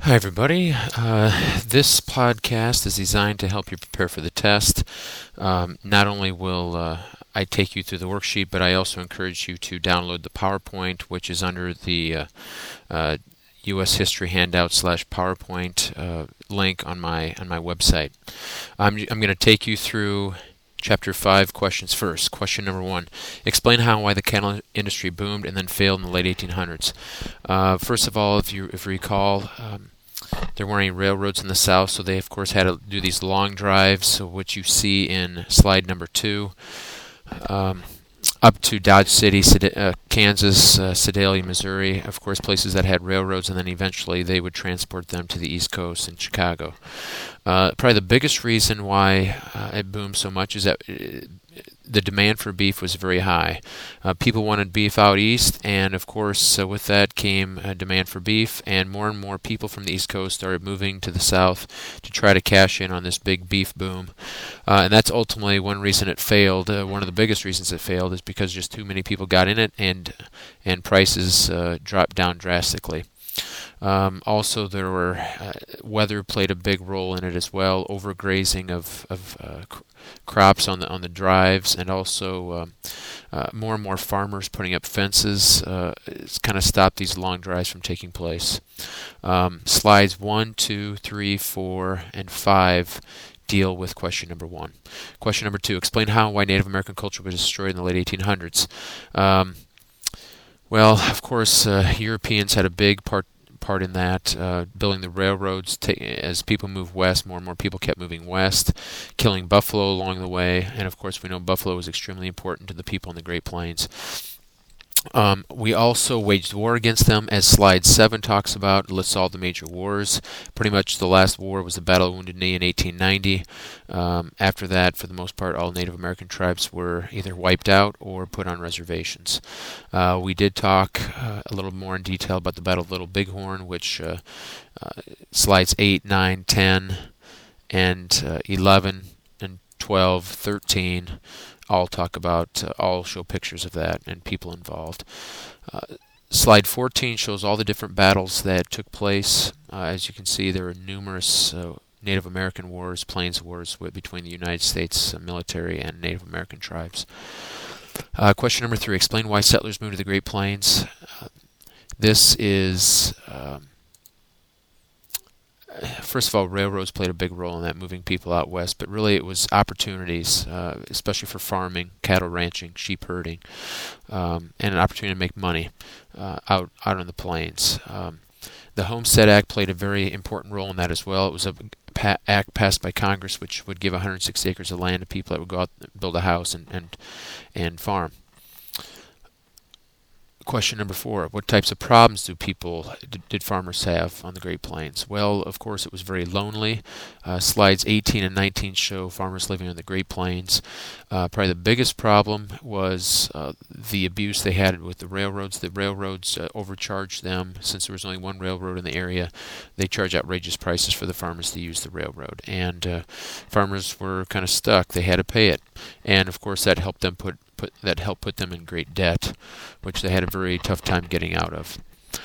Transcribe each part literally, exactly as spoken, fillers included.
Hi, everybody. Uh, this podcast is designed to help you prepare for the test. Um, not only will uh, I take you through the worksheet, but I also encourage you to download the PowerPoint, which is under the uh, uh, U S History Handout slash PowerPoint uh, link on my on my website. I'm, I'm going to take you through Chapter five, questions first. Question number one. Explain how and why the cattle industry boomed and then failed in the late eighteen hundreds. Uh, first of all, if you, if you recall, um, there weren't any railroads in the South, so they, of course, had to do these long drives, which you see in slide number two, um, up to Dodge City, uh, Kansas, uh, Sedalia, Missouri, of course, places that had railroads, and then eventually they would transport them to the East Coast and Chicago. Uh, probably the biggest reason why uh, it boomed so much is that uh, the demand for beef was very high. Uh, people wanted beef out east, and of course, uh, with that came a demand for beef, and more and more people from the East Coast started moving to the South to try to cash in on this big beef boom. Uh, and that's ultimately one reason it failed. Uh, one of the biggest reasons it failed is because just too many people got in it, and and prices uh, dropped down drastically. Um, also, there were uh, weather played a big role in it as well. Overgrazing of of uh, cr- crops on the on the drives, and also um, uh, more and more farmers putting up fences. Uh, it's kind of stopped these long drives from taking place. Um, slides one, two, three, four, and five deal with question number one. Question number two: explain how and why Native American culture was destroyed in the late eighteen hundreds. Um, well, of course, uh, Europeans had a big part. part in that, uh, building the railroads. Ta- as people moved west, more and more people kept moving west, killing buffalo along the way, and of course we know buffalo was extremely important to the people in the Great Plains. Um, we also waged war against them, as slide seven talks about, lists all the major wars. Pretty much the last war was the Battle of Wounded Knee in eighteen ninety. Um, after that, for the most part, all Native American tribes were either wiped out or put on reservations. Uh, we did talk uh, a little more in detail about the Battle of Little Bighorn, which uh, uh, slides eight, nine, ten, and uh, eleven, and twelve, thirteen all talk about, uh, all show pictures of that and people involved. Uh, slide fourteen shows all the different battles that took place. Uh, as you can see, there are numerous uh, Native American wars, Plains wars with, between the United States uh, military and Native American tribes. Uh, question number three, explain why settlers moved to the Great Plains. Uh, this is... Um, First of all, railroads played a big role in that, moving people out west, but really it was opportunities, uh, especially for farming, cattle ranching, sheep herding, um, and an opportunity to make money uh, out out on the plains. Um, the Homestead Act played a very important role in that as well. It was a pa- act passed by Congress which would give one hundred sixty acres of land to people that would go out and build a house and, and, and farm. Question number four, what types of problems do people, did, did farmers have on the Great Plains? Well, of course, it was very lonely. Uh, slides eighteen and nineteen show farmers living on the Great Plains. Uh, probably the biggest problem was uh, the abuse they had with the railroads. The railroads uh, overcharged them. Since there was only one railroad in the area, they charged outrageous prices for the farmers to use the railroad. And uh, farmers were kind of stuck. They had to pay it. And, of course, that helped them put Put, that helped put them in great debt, which they had a very tough time getting out of.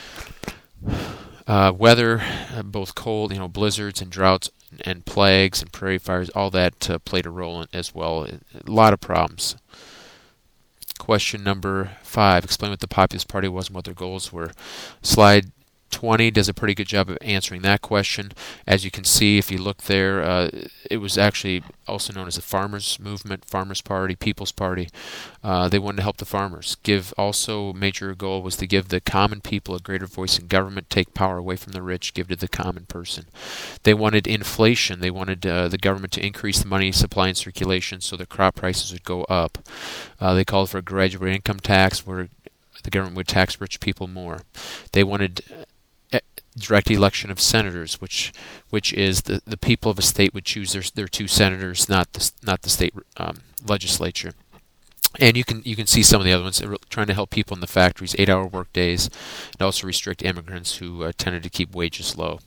Uh, weather, uh, both cold, you know, blizzards and droughts and plagues and prairie fires, all that uh, played a role in, as well. A lot of problems. Question number five, explain what the Populist Party was and what their goals were. Slide twenty does a pretty good job of answering that question. As you can see, if you look there, uh, it was actually also known as the Farmers Movement, Farmers Party, People's Party. Uh, they wanted to help the farmers. Give also, major goal was to give the common people a greater voice in government, take power away from the rich, give to the common person. They wanted inflation. They wanted uh, the government to increase the money supply and circulation so the crop prices would go up. Uh, they called for a gradual income tax where the government would tax rich people more. They wanted direct election of senators, which which is the, the people of a state would choose their their two senators, not the not the state um, legislature. And you can you can see some of the other ones trying to help people in the factories, eight-hour work days, and also restrict immigrants who uh, tended to keep wages low.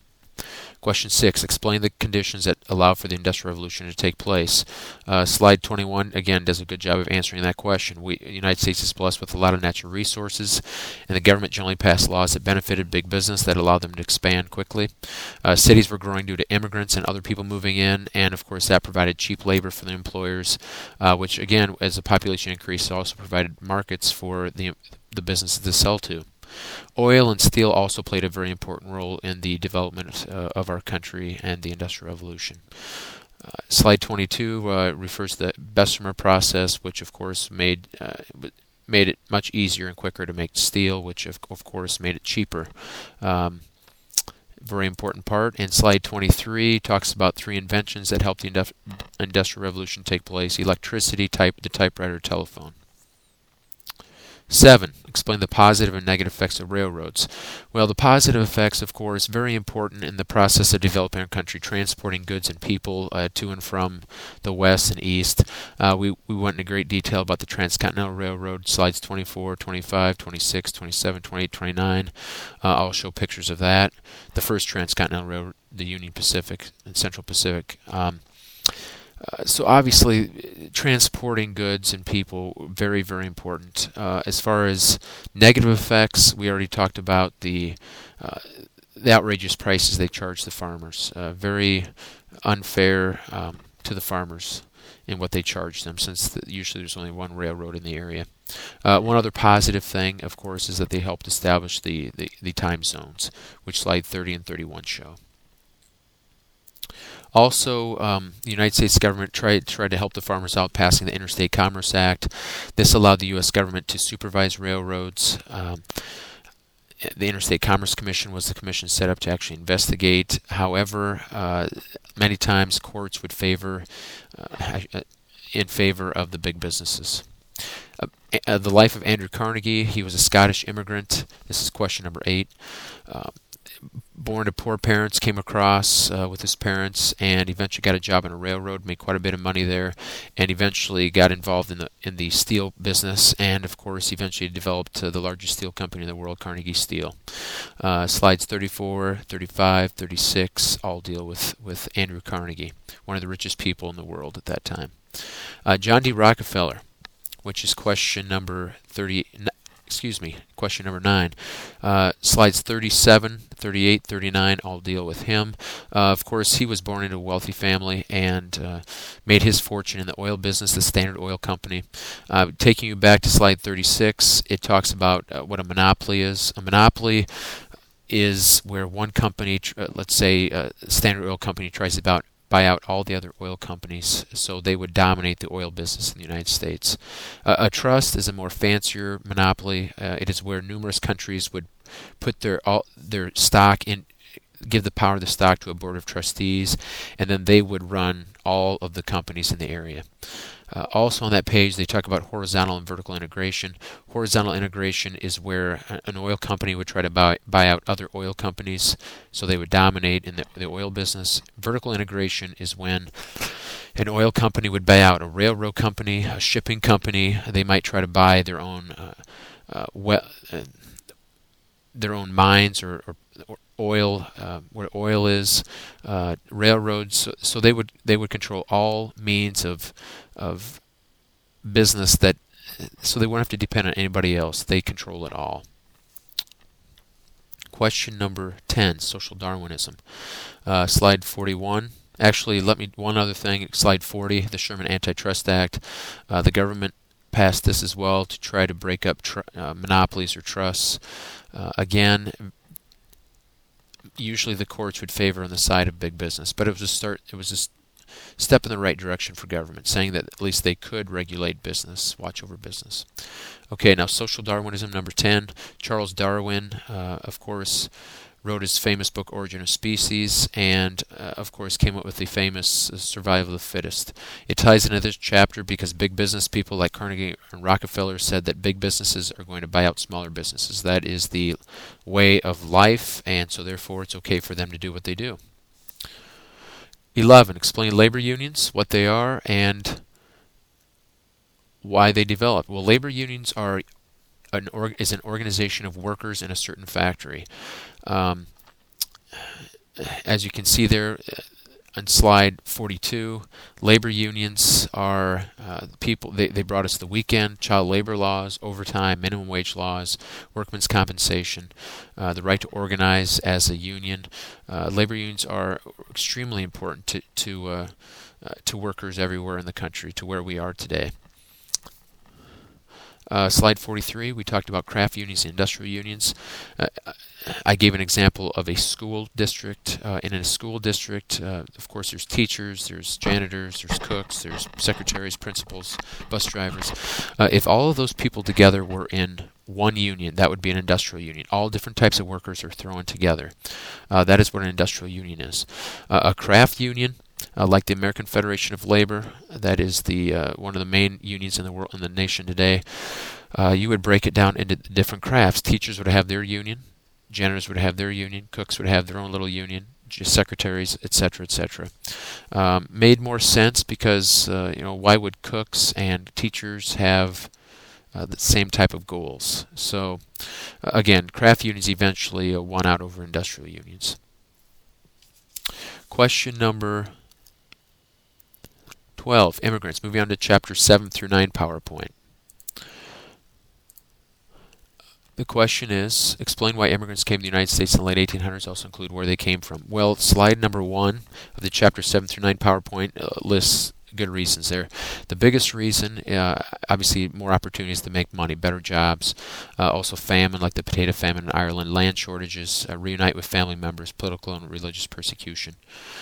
Question six, explain the conditions that allow for the Industrial Revolution to take place. Uh, slide twenty-one, again, does a good job of answering that question. We, the United States is blessed with a lot of natural resources, and the government generally passed laws that benefited big business that allowed them to expand quickly. Uh, cities were growing due to immigrants and other people moving in, and of course that provided cheap labor for the employers, uh, which again, as the population increased, also provided markets for the, the businesses to sell to. Oil and steel also played a very important role in the development uh, of our country and the Industrial Revolution. Uh, slide twenty-two uh, refers to the Bessemer process, which of course made uh, made it much easier and quicker to make steel, which of, of course made it cheaper. Um, very important part. And slide twenty-three talks about three inventions that helped the industri- Industrial Revolution take place: electricity, type, the typewriter, telephone. Seven, explain the positive and negative effects of railroads. Well, the positive effects, of course, very important in the process of developing our country, transporting goods and people uh, to and from the west and east. Uh, we, we went into great detail about the Transcontinental Railroad, slides twenty-four, twenty-five, twenty-six, twenty-seven, twenty-eight, twenty-nine. Uh, I'll show pictures of that. The first Transcontinental Railroad, the Union Pacific and Central Pacific. Um, Uh, so obviously, transporting goods and people, very, very important. Uh, as far as negative effects, we already talked about the uh, the outrageous prices they charge the farmers. Uh, very unfair um, to the farmers in what they charge them, since the, usually there's only one railroad in the area. Uh, one other positive thing, of course, is that they helped establish the, the, the time zones, which slide thirty and thirty-one show. Also, um, the United States government tried, tried to help the farmers out, passing the Interstate Commerce Act. This allowed the U S government to supervise railroads. Um, the Interstate Commerce Commission was the commission set up to actually investigate. However, uh, many times courts would favor, uh, in favor of the big businesses. Uh, uh, the life of Andrew Carnegie. He was a Scottish immigrant. This is question number eight. Uh, born to poor parents, came across uh, with his parents, and eventually got a job on a railroad, made quite a bit of money there, and eventually got involved in the in the steel business, and of course eventually developed uh, the largest steel company in the world, Carnegie Steel. Uh, slides thirty-four, thirty-five, thirty-six all deal with, with Andrew Carnegie, one of the richest people in the world at that time. Uh, John D. Rockefeller, which is question number thirty. Excuse me, question number nine. Uh, slides thirty-seven, thirty-eight, thirty-nine all deal with him. Uh, of course, he was born into a wealthy family and uh, made his fortune in the oil business, the Standard Oil Company. Uh, taking you back to slide thirty-six, it talks about uh, what a monopoly is. A monopoly is where one company, uh, let's say uh, Standard Oil Company, tries to about buy out all the other oil companies, so they would dominate the oil business in the United States. Uh, a trust is a more fancier monopoly. Uh, it is where numerous countries would put their all their stock in, give the power of the stock to a board of trustees, and then they would run all of the companies in the area. Uh, also on that page, they talk about horizontal and vertical integration. Horizontal integration is where an oil company would try to buy, buy out other oil companies, so they would dominate in the, the oil business. Vertical integration is when an oil company would buy out a railroad company, a shipping company. They might try to buy their own uh, uh, well, uh, their own mines or, or, or oil, uh, where oil is, uh, railroads. So, so they would they would control all means of of business, that so they won't have to depend on anybody else. They control it all. Question number ten, social Darwinism. Uh, slide forty-one. Actually, let me one other thing. Slide forty, the Sherman Antitrust Act. Uh, the government passed this as well to try to break up tr- uh, monopolies or trusts. Uh, again, usually the courts would favor on the side of big business, but it was a start. It was a step in the right direction for government, saying that at least they could regulate business, watch over business. Okay, now social Darwinism, number ten. Charles Darwin, uh, of course, wrote his famous book Origin of Species, and uh, of course came up with the famous uh, Survival of the Fittest. It ties into this chapter because big business people like Carnegie and Rockefeller said that big businesses are going to buy out smaller businesses. That is the way of life, and so therefore it's okay for them to do what they do. eleven. Explain labor unions, what they are, and why they developed. Well, labor unions are an org- is an organization of workers in a certain factory. Um, as you can see there on slide forty-two, labor unions are uh, people. They, they brought us the weekend, child labor laws, overtime, minimum wage laws, workmen's compensation, uh, the right to organize as a union. Uh, labor unions are extremely important to to uh, uh, to workers everywhere in the country, to where we are today. Uh, slide forty-three, we talked about craft unions and industrial unions. Uh, I gave an example of a school district. Uh, in a school district, uh, of course, there's teachers, there's janitors, there's cooks, there's secretaries, principals, bus drivers. Uh, if all of those people together were in one union, that would be an industrial union. All different types of workers are thrown together. Uh, that is what an industrial union is. Uh, a craft union, Uh, like the American Federation of Labor, that is the uh, one of the main unions in the world, in the nation today. Uh, you would break it down into different crafts. Teachers would have their union, janitors would have their union, cooks would have their own little union, just secretaries, et cetera, et cetera. Um, made more sense because uh, you know, why would cooks and teachers have uh, the same type of goals? So uh, again, craft unions eventually uh, won out over industrial unions. Question number twelve, immigrants. Moving on to chapter seven through nine PowerPoint. The question is, explain why immigrants came to the United States in the late eighteen hundreds, also include where they came from. Well, slide number one of the chapter seven through nine PowerPoint uh, lists good reasons there. The biggest reason, uh, obviously, more opportunities to make money, better jobs, uh, also famine, like the potato famine in Ireland, land shortages, uh, reunite with family members, political and religious persecution.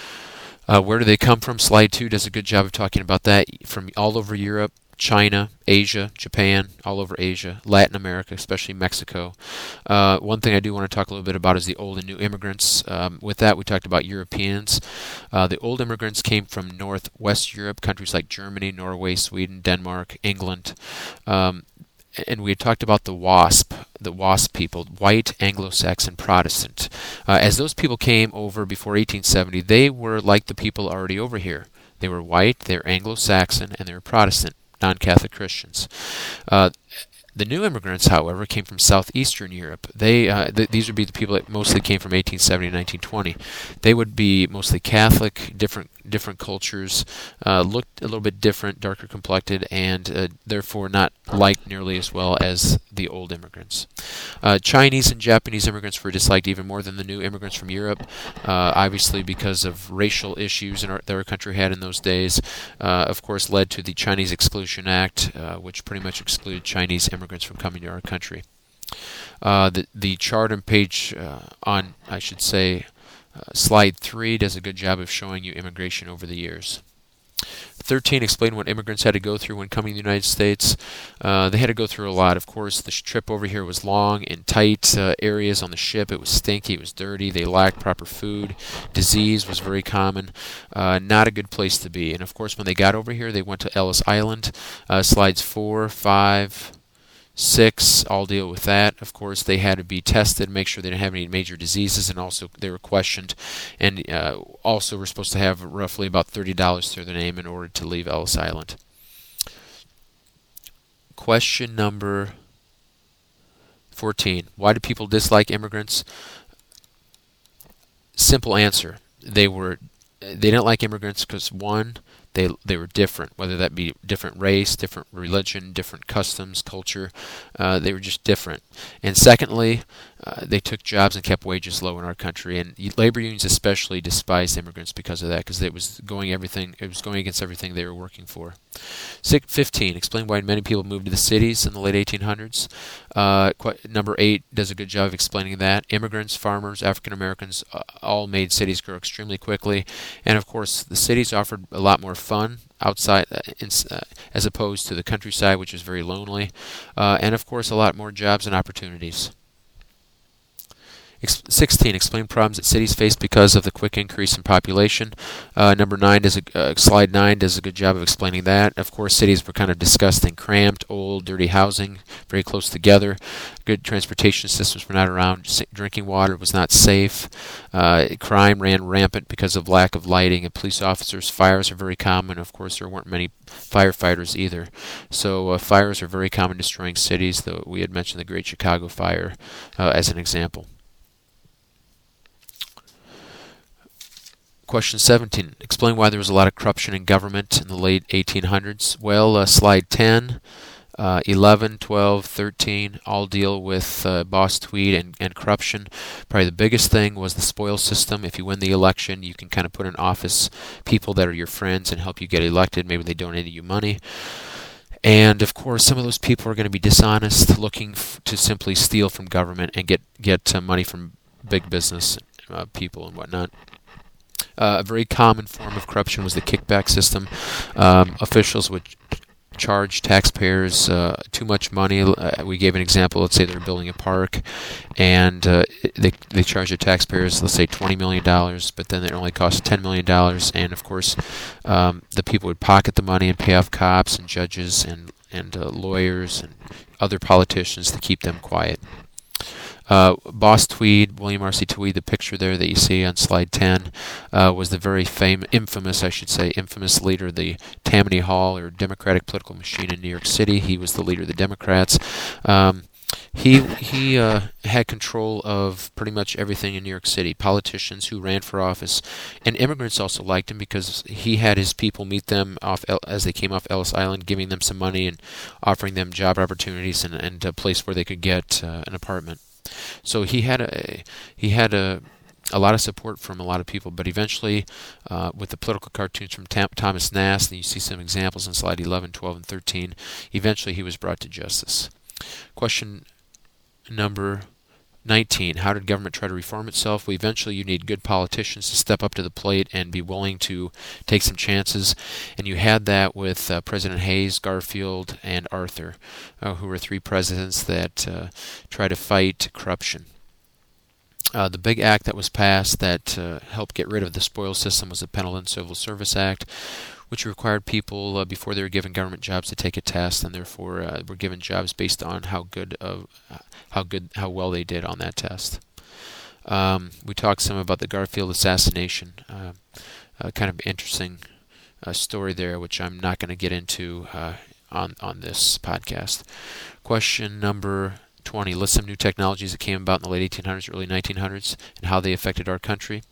Uh, where do they come from? Slide two does a good job of talking about that. From all over Europe, China, Asia, Japan, all over Asia, Latin America, especially Mexico. Uh, one thing I do want to talk a little bit about is the old and new immigrants. Um, with that, we talked about Europeans. Uh, the old immigrants came from Northwest Europe, countries like Germany, Norway, Sweden, Denmark, England. Um, And we had talked about the WASP, the WASP people, white, Anglo-Saxon, Protestant. Uh, as those people came over before eighteen seventy, they were like the people already over here. They were white, they were Anglo-Saxon, and they were Protestant, non-Catholic Christians. Uh, The new immigrants, however, came from southeastern Europe. They uh, th- these would be the people that mostly came from eighteen seventy to nineteen twenty. They would be mostly Catholic, different different cultures, uh, looked a little bit different, darker complected, and uh, therefore not liked nearly as well as the old immigrants. Uh, Chinese and Japanese immigrants were disliked even more than the new immigrants from Europe, uh, obviously because of racial issues in our, that our country had in those days. Uh, of course, led to the Chinese Exclusion Act, uh, which pretty much excluded Chinese immigrants from coming to our country. Uh, the the chart on page uh, on I should say uh, slide three does a good job of showing you immigration over the years. thirteen, explain what immigrants had to go through when coming to the United States. Uh, they had to go through a lot. Of course, the trip over here was long in tight uh, areas on the ship. It was stinky. It was dirty. They lacked proper food. Disease was very common. Uh, not a good place to be. And of course, when they got over here, they went to Ellis Island. Uh, slides four, five, six, all deal with that. Of course, they had to be tested, make sure they didn't have any major diseases, and also they were questioned, and uh, also were supposed to have roughly about thirty dollars through their name in order to leave Ellis Island. Question number fourteen. Why do people dislike immigrants? Simple answer. They were they didn't like immigrants because, one, They they were different, whether that be different race, different religion, different customs, culture. Uh, they were just different. And secondly, uh, they took jobs and kept wages low in our country. And labor unions especially despised immigrants because of that, because it was going everything. It was going against everything they were working for. fifteen. Explain why many people moved to the cities in the late eighteen hundreds. Uh, number eight does a good job of explaining that. Immigrants, farmers, African Americans uh, all made cities grow extremely quickly, and of course the cities offered a lot more fun outside uh, in, uh, as opposed to the countryside, which is very lonely, uh, and of course a lot more jobs and opportunities. sixteen. Explain problems that cities face because of the quick increase in population. Uh, number nine does a, uh, slide nine does a good job of explaining that. Of course, cities were kind of disgusting, cramped, old, dirty housing, very close together. Good transportation systems were not around. Drinking water was not safe. Uh, crime ran rampant because of lack of lighting and police officers. Fires are very common. Of course, there weren't many firefighters either. So uh, fires are very common destroying cities, though we had mentioned the Great Chicago Fire uh, as an example. Question seventeen. Explain why there was a lot of corruption in government in the late eighteen hundreds. Well, uh, slide ten, uh, eleven, twelve, thirteen all deal with uh, Boss Tweed and, and corruption. Probably the biggest thing was the spoil system. If you win the election, you can kind of put in office people that are your friends and help you get elected. Maybe they donated you money. And, of course, some of those people are going to be dishonest, looking f- to simply steal from government and get, get uh, money from big business uh, people and whatnot. Uh, a very common form of corruption was the kickback system. Um, officials would charge taxpayers uh, too much money. Uh, we gave an example. Let's say they're building a park, and uh, they they charge the taxpayers, let's say twenty million dollars, but then it only costs ten million dollars. And of course, um, the people would pocket the money and pay off cops and judges and and uh, lawyers and other politicians to keep them quiet. Uh, Boss Tweed, William R C Tweed, the picture there that you see on slide ten, uh, was the very famous, infamous, I should say, infamous leader of the Tammany Hall, or Democratic political machine in New York City. He was the leader of the Democrats. Um, he he uh, had control of pretty much everything in New York City. Politicians who ran for office, and immigrants also liked him because he had his people meet them off El- as they came off Ellis Island, giving them some money and offering them job opportunities and, and a place where they could get uh, an apartment. So he had a he had a a lot of support from a lot of people, but eventually, uh, with the political cartoons from Tam- Thomas Nast, and you see some examples in slide eleven, twelve, and thirteen, eventually he was brought to justice. Question number nineteen. How did government try to reform itself? Well, eventually you need good politicians to step up to the plate and be willing to take some chances. And you had that with uh, President Hayes, Garfield, and Arthur, uh, who were three presidents that uh, tried to fight corruption. Uh, the big act that was passed that uh, helped get rid of the spoils system was the Pendleton Civil Service Act, which required people uh, before they were given government jobs to take a test, and therefore uh, were given jobs based on how good of how good how well they did on that test. Um, we talked some about the Garfield assassination. Uh, uh, kind of interesting uh, story there, which I'm not going to get into uh, on on this podcast. Question number twenty. List some new technologies that came about in the late eighteen hundreds, early nineteen hundreds, and how they affected our country.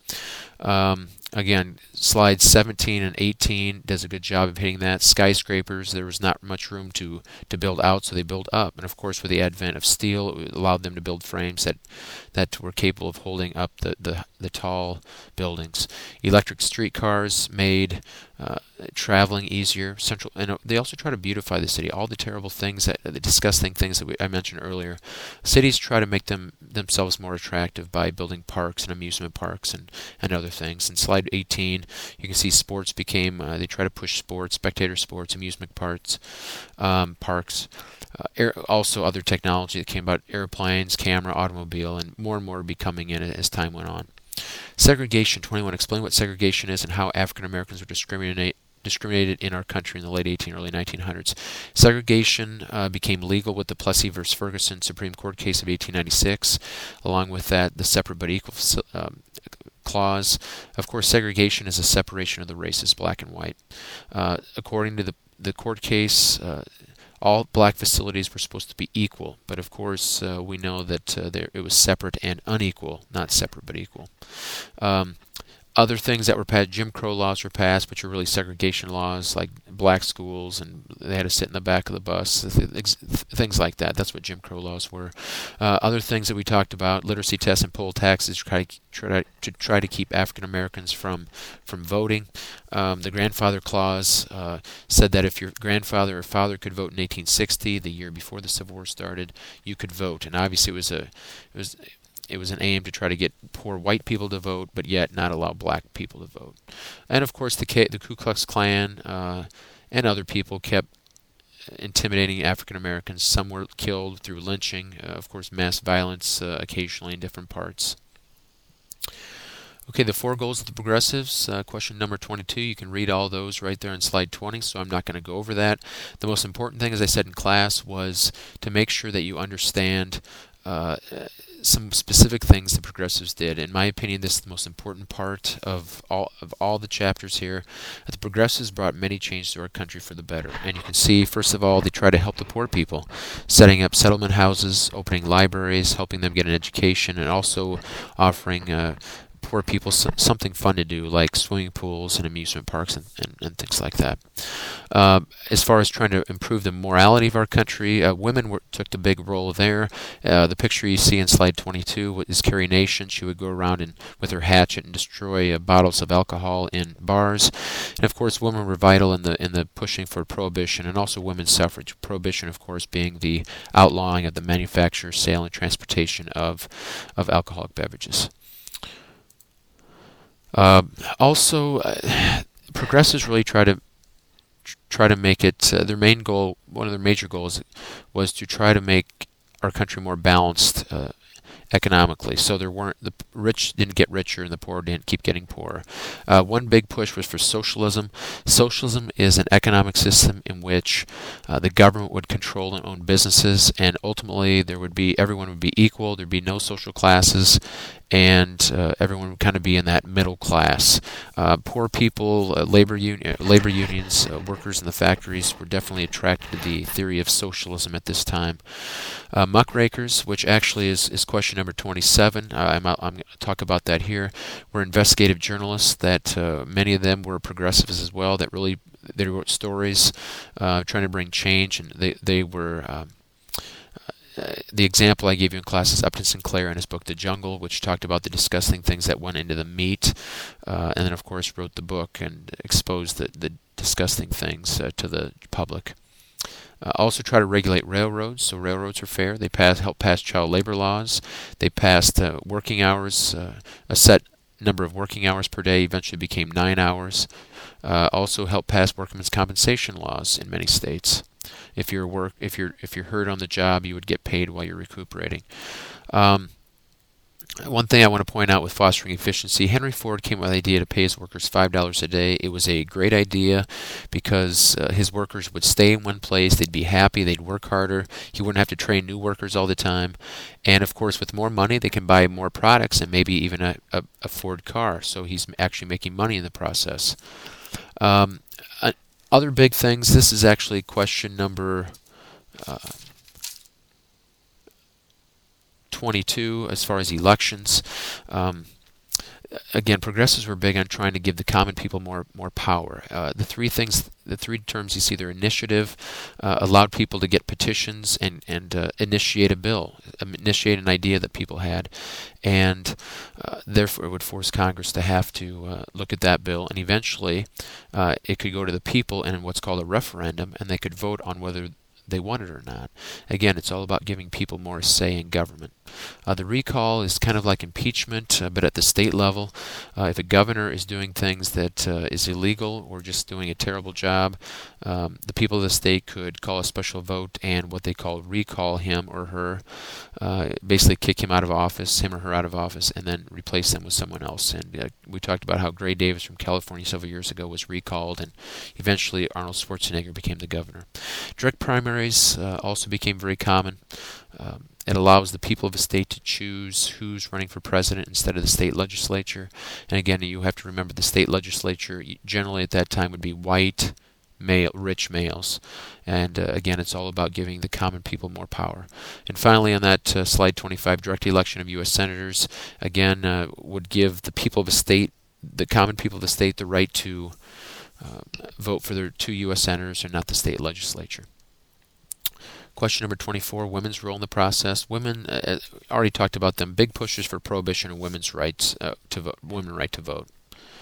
Um, again, slides seventeen and eighteen does a good job of hitting that. Skyscrapers, there was not much room to, to build out, so they built up. And of course, with the advent of steel, it allowed them to build frames that, that were capable of holding up the, the, the tall buildings. Electric streetcars made uh, traveling easier. Central, and they also try to beautify the city. All the terrible things, that the disgusting things that we, I mentioned earlier. Cities try to make them themselves more attractive by building parks and amusement parks and, and other things. In slide eighteen, you can see sports became, uh, they try to push sports, spectator sports, amusement parks, um, parks. Uh, air, also other technology that came about, airplanes, camera, automobile, and more and more are becoming in it as time went on. Segregation, twenty-one. Explain what segregation is and how African Americans were discriminate, discriminated in our country in the late eighteen, early nineteen hundreds. Segregation uh, became legal with the Plessy versus Ferguson Supreme Court case of eighteen ninety-six. Along with that, the separate but equal um, clause. Of course, segregation is a separation of the races, black and white. Uh, according to the the court case, uh, all black facilities were supposed to be equal, but of course uh, we know that uh, there, it was separate and unequal, not separate but equal. Um, Other things that were passed, Jim Crow laws were passed, which were really segregation laws, like black schools, and they had to sit in the back of the bus, things like that. That's what Jim Crow laws were. Uh, other things that we talked about, literacy tests and poll taxes, to try to, try to, try to keep African Americans from from voting. Um, the grandfather clause uh, said that if your grandfather or father could vote in eighteen sixty, the year before the Civil War started, you could vote. And obviously, it was a it was. It was an aim to try to get poor white people to vote, but yet not allow black people to vote. And of course, the K- the Ku Klux Klan uh, and other people kept intimidating African Americans. Some were killed through lynching. Uh, of course, mass violence uh, occasionally in different parts. Okay, the four goals of the progressives, uh, question number twenty-two. You can read all those right there on slide twenty, so I'm not going to go over that. The most important thing, as I said in class, was to make sure that you understand uh, some specific things the progressives did. In my opinion, this is the most important part of all of all the chapters here. The progressives brought many changes to our country for the better. And you can see, first of all, they try to help the poor people, setting up settlement houses, opening libraries, helping them get an education, and also offering uh, poor people some, something fun to do, like swimming pools and amusement parks and, and, and things like that. Uh, as far as trying to improve the morality of our country, uh, women were, took the big role there. Uh, the picture you see in slide twenty-two is Carrie Nation. She would go around and with her hatchet and destroy uh, bottles of alcohol in bars. And of course, women were vital in the in the pushing for prohibition and also women's suffrage. Prohibition, of course, being the outlawing of the manufacture, sale, and transportation of of alcoholic beverages. Uh, also, uh, progressives really try to try to make it uh, their main goal. One of their major goals was to try to make our country more balanced uh, economically. So there weren't the rich didn't get richer and the poor didn't keep getting poorer. Uh, one big push was for socialism. Socialism is an economic system in which uh, the government would control and own businesses, and ultimately there would be everyone would be equal. There'd be no social classes, and uh, everyone would kind of be in that middle class. Uh, poor people, uh, labor union, labor unions, uh, workers in the factories were definitely attracted to the theory of socialism at this time. Uh, muckrakers, which actually is, is question number twenty-seven, uh, I'm, I'm going to talk about that here, were investigative journalists that uh, many of them were progressives as well, that really they wrote stories uh, trying to bring change, and they, they were... Um, Uh, the example I gave you in class is Upton Sinclair in his book The Jungle, which talked about the disgusting things that went into the meat, uh, and then of course wrote the book and exposed the, the disgusting things uh, to the public. Uh, also try to regulate railroads, so railroads are fair. They pass, help pass child labor laws. They passed uh, working hours, uh, a set number of working hours per day eventually became nine hours. Uh, also helped pass workmen's compensation laws in many states. If you're work, if you're if you're hurt on the job, you would get paid while you're recuperating. Um, one thing I want to point out with fostering efficiency, Henry Ford came up with the idea to pay his workers five dollars a day. It was a great idea because uh, his workers would stay in one place, they'd be happy, they'd work harder, he wouldn't have to train new workers all the time, and of course with more money they can buy more products and maybe even a, a, a Ford car, so he's actually making money in the process. Um, uh, other big things, this is actually question number... Uh, twenty-two as far as elections. Um, again, progressives were big on trying to give the common people more more power. Uh, the three things, the three terms you see there: initiative, uh, allowed people to get petitions and and uh, initiate a bill, initiate an idea that people had, and uh, therefore it would force Congress to have to uh, look at that bill, and eventually uh, it could go to the people in what's called a referendum, and they could vote on whether they want it or not. Again, it's all about giving people more say in government. Uh, the recall is kind of like impeachment, uh, but at the state level. Uh, if a governor is doing things that uh, is illegal or just doing a terrible job, um, the people of the state could call a special vote and what they call recall him or her, uh, basically kick him out of office, him or her out of office, and then replace them with someone else. And uh, we talked about how Gray Davis from California several years ago was recalled, and eventually Arnold Schwarzenegger became the governor. Direct primaries uh, also became very common. Um, It allows the people of a state to choose who's running for president instead of the state legislature. And again, you have to remember the state legislature generally at that time would be white, male, rich males. And uh, again, it's all about giving the common people more power. And finally, on that uh, slide twenty-five, direct election of U S senators, again, uh, would give the people of a state, the common people of the state, the right to uh, vote for their two U S senators and not the state legislature. Question number twenty-four, women's role in the process. Women, uh, already talked about them, big pushes for prohibition and women's rights uh, to vote, women right to vote.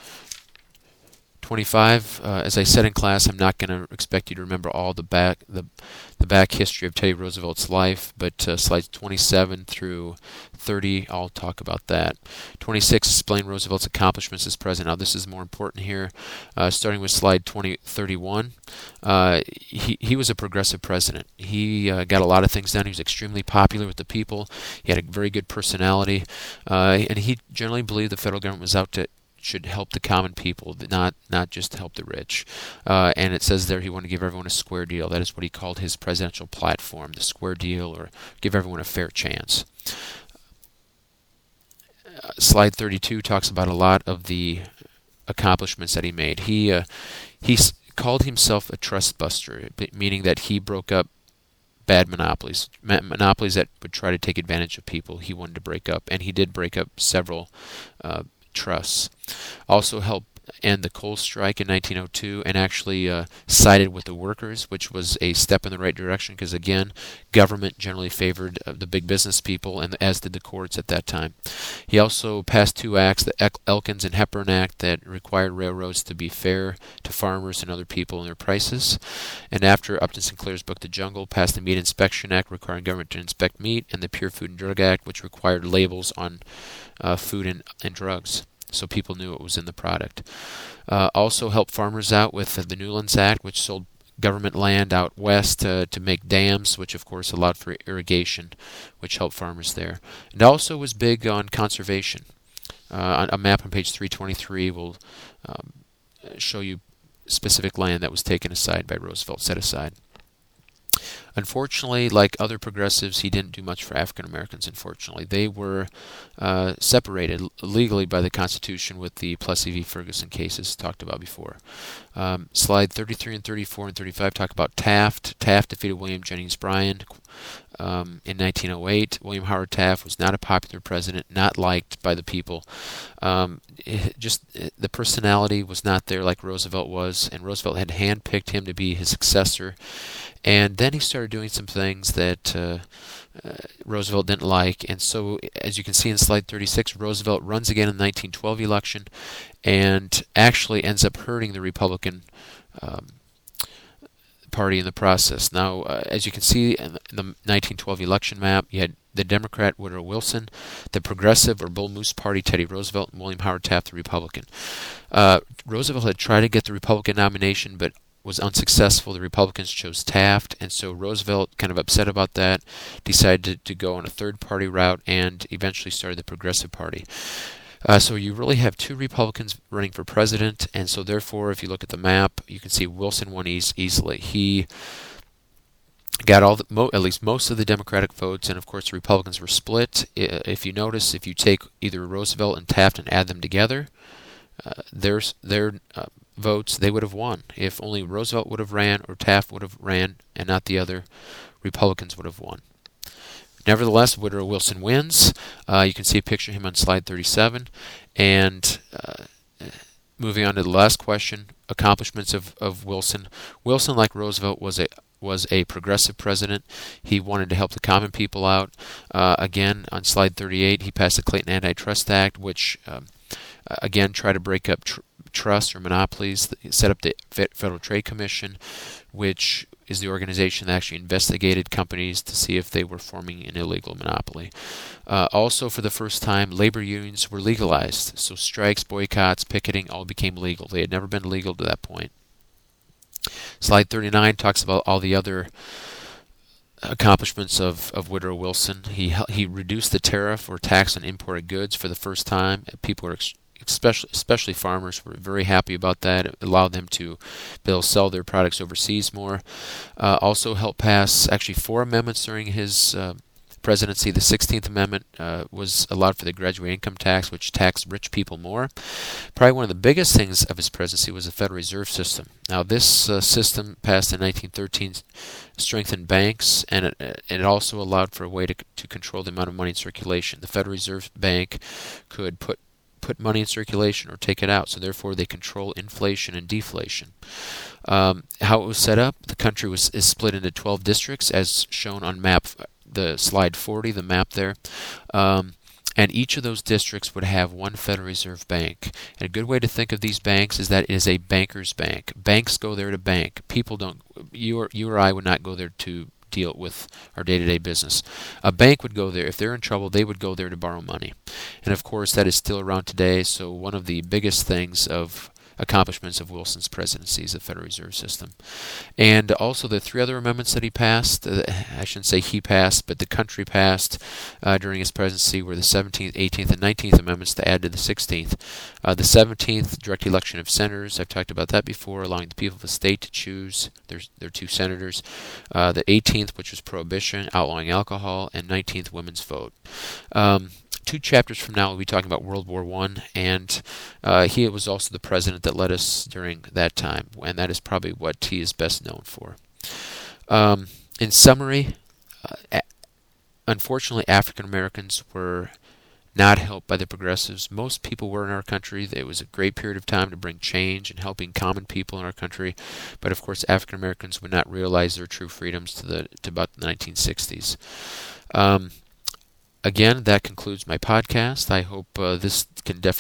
twenty-five, uh, as I said in class, I'm not going to expect you to remember all the back the the back history of Teddy Roosevelt's life, but uh, slides twenty-seven through thirty, I'll talk about that. twenty-six, explain Roosevelt's accomplishments as president. Now, this is more important here. Uh, starting with slide twenty thirty-one, uh, he he was a progressive president. He uh, got a lot of things done. He was extremely popular with the people. He had a very good personality, uh, and he generally believed the federal government was out to should help the common people, not not just help the rich. Uh, and it says there he wanted to give everyone a square deal. That is what he called his presidential platform, the square deal, or give everyone a fair chance. Uh, slide thirty-two talks about a lot of the accomplishments that he made. He uh, he s- called himself a trust buster, meaning that he broke up bad monopolies, monopolies that would try to take advantage of people. He wanted to break up, and he did break up several uh, trusts. Also helped end the coal strike in nineteen oh two, and actually uh, sided with the workers, which was a step in the right direction because, again, government generally favored uh, the big business people, and as did the courts at that time. He also passed two acts, the Elkins and Hepburn Act, that required railroads to be fair to farmers and other people in their prices. And after Upton Sinclair's book, The Jungle, passed the Meat Inspection Act requiring government to inspect meat, and the Pure Food and Drug Act, which required labels on uh, food and, and drugs, so people knew what was in the product. Uh, also helped farmers out with uh, the Newlands Act, which sold government land out west uh, to make dams, which of course allowed for irrigation, which helped farmers there. And also was big on conservation. Uh, a map on page three twenty-three will um, show you specific land that was taken aside by Roosevelt, set aside. Unfortunately, like other progressives, he didn't do much for African Americans, unfortunately. They were uh, separated legally by the Constitution with the Plessy v. Ferguson cases talked about before. Um, slide thirty-three and thirty-four and thirty-five talk about Taft. Taft defeated William Jennings Bryan um, in nineteen oh eight. William Howard Taft was not a popular president, not liked by the people. Um, it just it, the personality was not there like Roosevelt was, and Roosevelt had handpicked him to be his successor. And then he started doing some things that uh, uh, Roosevelt didn't like. And so, as you can see in slide thirty-six, Roosevelt runs again in the nineteen twelve election and actually ends up hurting the Republican um, Party in the process. Now, uh, as you can see in the, in the nineteen twelve election map, you had the Democrat Woodrow Wilson, the Progressive or Bull Moose Party Teddy Roosevelt, and William Howard Taft, the Republican. Uh, Roosevelt had tried to get the Republican nomination, but was unsuccessful. The Republicans chose Taft, and so Roosevelt, kind of upset about that, decided to, to go on a third-party route and eventually started the Progressive Party. Uh, so you really have two Republicans running for president, and so therefore, if you look at the map, you can see Wilson won eas- easily. He got all the, mo- at least most of the Democratic votes, and of course the Republicans were split. If you notice, if you take either Roosevelt and Taft and add them together, uh, there's their uh, votes, they would have won. If only Roosevelt would have ran or Taft would have ran and not the other, Republicans would have won. Nevertheless, Woodrow Wilson wins. Uh, you can see a picture of him on slide thirty-seven. And uh, moving on to the last question, accomplishments of, of Wilson. Wilson, like Roosevelt, was a was a progressive president. He wanted to help the common people out. Uh, again, on slide thirty-eight, he passed the Clayton Antitrust Act, which um, again tried to break up tr- trusts or monopolies. Set up the Federal Trade Commission, which is the organization that actually investigated companies to see if they were forming an illegal monopoly. Uh, also, for the first time, labor unions were legalized. So strikes, boycotts, picketing all became legal. They had never been legal to that point. Slide thirty-nine talks about all the other accomplishments of, of Woodrow Wilson. He he reduced the tariff or tax on imported goods for the first time. People were ex- especially especially farmers were very happy about that. It allowed them to be able to sell their products overseas more. Uh, also helped pass actually four amendments during his uh, presidency. The sixteenth Amendment uh, was allowed for the graduate income tax, which taxed rich people more. Probably one of the biggest things of his presidency was the Federal Reserve System. Now, this uh, system passed in nineteen thirteen, strengthened banks, and it, it also allowed for a way to, to control the amount of money in circulation. The Federal Reserve Bank could put put money in circulation or take it out, so therefore they control inflation and deflation. Um, how it was set up, the country was is split into twelve districts, as shown on map the slide forty, the map there. Um, and each of those districts would have one Federal Reserve Bank. And a good way to think of these banks is that it is a banker's bank. Banks go there to bank. People don't, you or, you or I would not go there to deal with our day-to-day business. A bank would go there. If they're in trouble, they would go there to borrow money. And of course, that is still around today. So one of the biggest things of accomplishments of Wilson's presidency is the Federal Reserve System. And also the three other amendments that he passed, uh, I shouldn't say he passed, but the country passed uh, during his presidency were the seventeenth, eighteenth, and nineteenth Amendments to add to the sixteenth. Uh, the seventeenth, direct election of senators. I've talked about that before, allowing the people of the state to choose their, their two senators. Uh, the eighteenth, which was prohibition, outlawing alcohol, and nineteenth, women's vote. Um, Two chapters from now, we'll be talking about World War One, and uh, he was also the president that led us during that time, and that is probably what he is best known for. Um, in summary, uh, a- unfortunately, African Americans were not helped by the progressives. Most people were in our country. It was a great period of time to bring change and helping common people in our country. But of course, African Americans would not realize their true freedoms to the to about the nineteen sixties. Um, again, that concludes my podcast. I hope uh, this can definitely